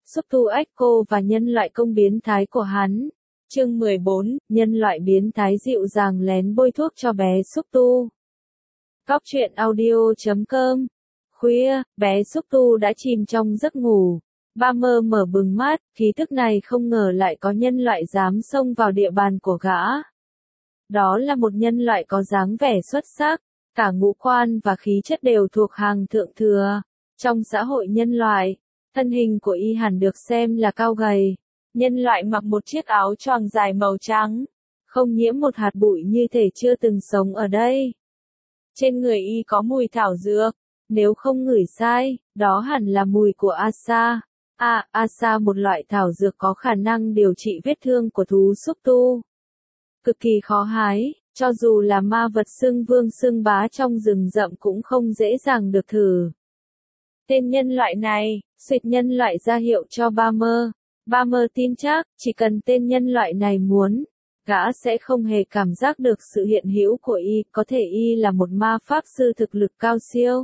Xúc tu Echo và nhân loại công biến thái của hắn. Chương 14, nhân loại biến thái dịu dàng lén bôi thuốc cho bé xúc tu. Góc truyện audio.com. Khuya, bé xúc tu đã chìm trong giấc ngủ. Bummer mở bừng mắt, khí thức này không ngờ lại có nhân loại dám xông vào địa bàn của gã. Đó là một nhân loại có dáng vẻ xuất sắc, cả ngũ quan và khí chất đều thuộc hàng thượng thừa. Trong xã hội nhân loại, thân hình của y hẳn được xem là cao gầy. Nhân loại mặc một chiếc áo choàng dài màu trắng, không nhiễm một hạt bụi như thể chưa từng sống ở đây. Trên người y có mùi thảo dược, nếu không ngửi sai, đó hẳn là mùi của Asa. Asa một loại thảo dược có khả năng điều trị vết thương của thú xúc tu. Cực kỳ khó hái, cho dù là ma vật xưng vương xưng bá trong rừng rậm cũng không dễ dàng được thử. Tên nhân loại này, xịt nhân loại ra hiệu cho Bummer. Bummer tin chắc, chỉ cần tên nhân loại này muốn, gã sẽ không hề cảm giác được sự hiện hữu của y, có thể y là một ma pháp sư thực lực cao siêu.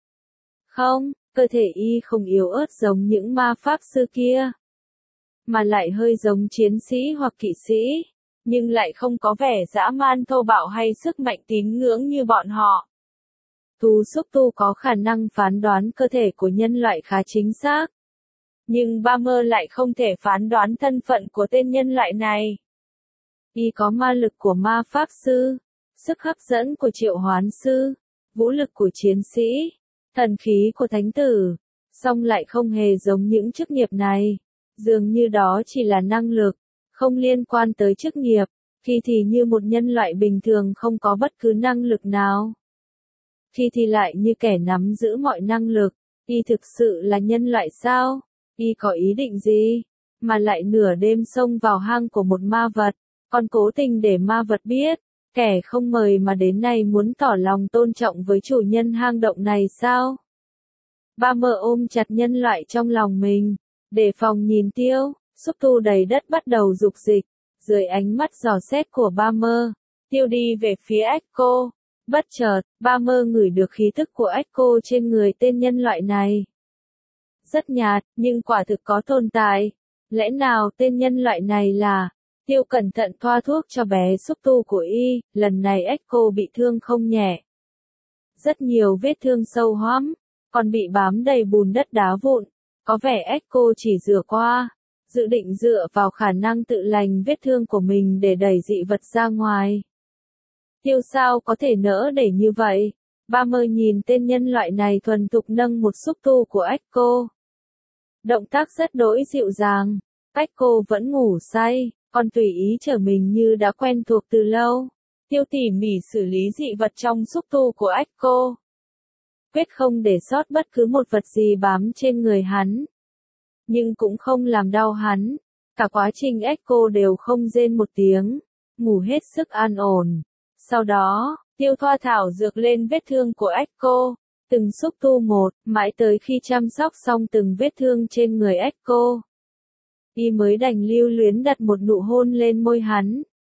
Không, cơ thể y không yếu ớt giống những ma pháp sư kia, mà lại hơi giống chiến sĩ hoặc kỵ sĩ, nhưng lại không có vẻ dã man thô bạo hay sức mạnh tín ngưỡng như bọn họ. Thú xúc tu có khả năng phán đoán cơ thể của nhân loại khá chính xác. Nhưng Bummer lại không thể phán đoán thân phận của tên nhân loại này. Y có ma lực của ma pháp sư, sức hấp dẫn của triệu hoán sư, vũ lực của chiến sĩ, thần khí của thánh tử, song lại không hề giống những chức nghiệp này. Dường như đó chỉ là năng lực, không liên quan tới chức nghiệp, khi thì như một nhân loại bình thường không có bất cứ năng lực nào. Khi thì lại như kẻ nắm giữ mọi năng lực. Y thực sự là nhân loại sao? Y có ý định gì? Mà lại nửa đêm xông vào hang của một ma vật, còn cố tình để ma vật biết, kẻ không mời mà đến này muốn tỏ lòng tôn trọng với chủ nhân hang động này sao? Bummer ôm chặt nhân loại trong lòng mình, đề phòng nhìn Tiêu, xúc tu đầy đất bắt đầu dục dịch. Dưới ánh mắt dò xét của Bummer, Tiêu đi về phía Echo. Bất chợt, Bummer ngửi được khí tức của Echo trên người tên nhân loại này. Rất nhạt, nhưng quả thực có tồn tại. Lẽ nào tên nhân loại này là... Tiêu cẩn thận thoa thuốc cho bé xúc tu của y, lần này Echo bị thương không nhẹ. Rất nhiều vết thương sâu hoắm, còn bị bám đầy bùn đất đá vụn. Có vẻ Echo chỉ rửa qua, dự định dựa vào khả năng tự lành vết thương của mình để đẩy dị vật ra ngoài. Tiêu sao có thể nỡ để như vậy? Bummer nhìn tên nhân loại này thuần thục nâng một xúc tu của Echo. Động tác rất đỗi dịu dàng. Echo vẫn ngủ say, còn tùy ý trở mình như đã quen thuộc từ lâu. Tiêu tỉ mỉ xử lý dị vật trong xúc tu của Echo, quyết không để sót bất cứ một vật gì bám trên người hắn. Nhưng cũng không làm đau hắn. Cả quá trình Echo đều không rên một tiếng, ngủ hết sức an ổn. Sau đó, Tiêu thoa thảo dược lên vết thương của Echo, từng xúc tu một, mãi tới khi chăm sóc xong từng vết thương trên người Echo, y mới đành lưu luyến đặt một nụ hôn lên môi hắn.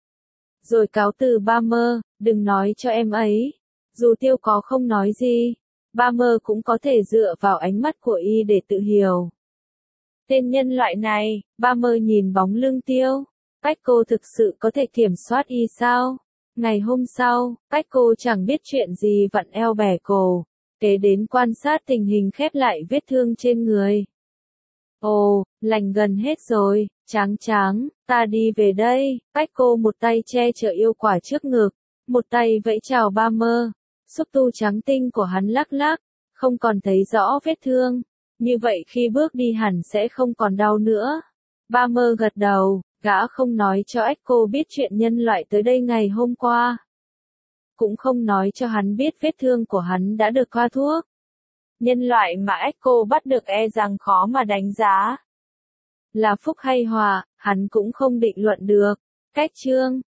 Rồi cáo từ Bummer, đừng nói cho em ấy. Dù Tiêu có không nói gì, Bummer cũng có thể dựa vào ánh mắt của y để tự hiểu. Tên nhân loại này, Bummer nhìn bóng lưng Tiêu. Echo thực sự có thể kiểm soát y sao? Ngày hôm sau, Echo chẳng biết chuyện gì vặn eo bẻ cổ, kế đến quan sát tình hình khép lại vết thương trên người. Ồ, lành gần hết rồi, tráng, ta đi về đây. Echo một tay che chở yêu quả trước ngực, một tay vẫy chào Bummer. Xúc tu trắng tinh của hắn lắc lắc, không còn thấy rõ vết thương. Như vậy khi bước đi hẳn sẽ không còn đau nữa. Bummer gật đầu. Gã không nói cho Echo biết chuyện nhân loại tới đây ngày hôm qua. Cũng không nói cho hắn biết vết thương của hắn đã được thoa thuốc. Nhân loại mà Echo bắt được e rằng khó mà đánh giá là phúc hay họa, hắn cũng không định luận được. Cách chương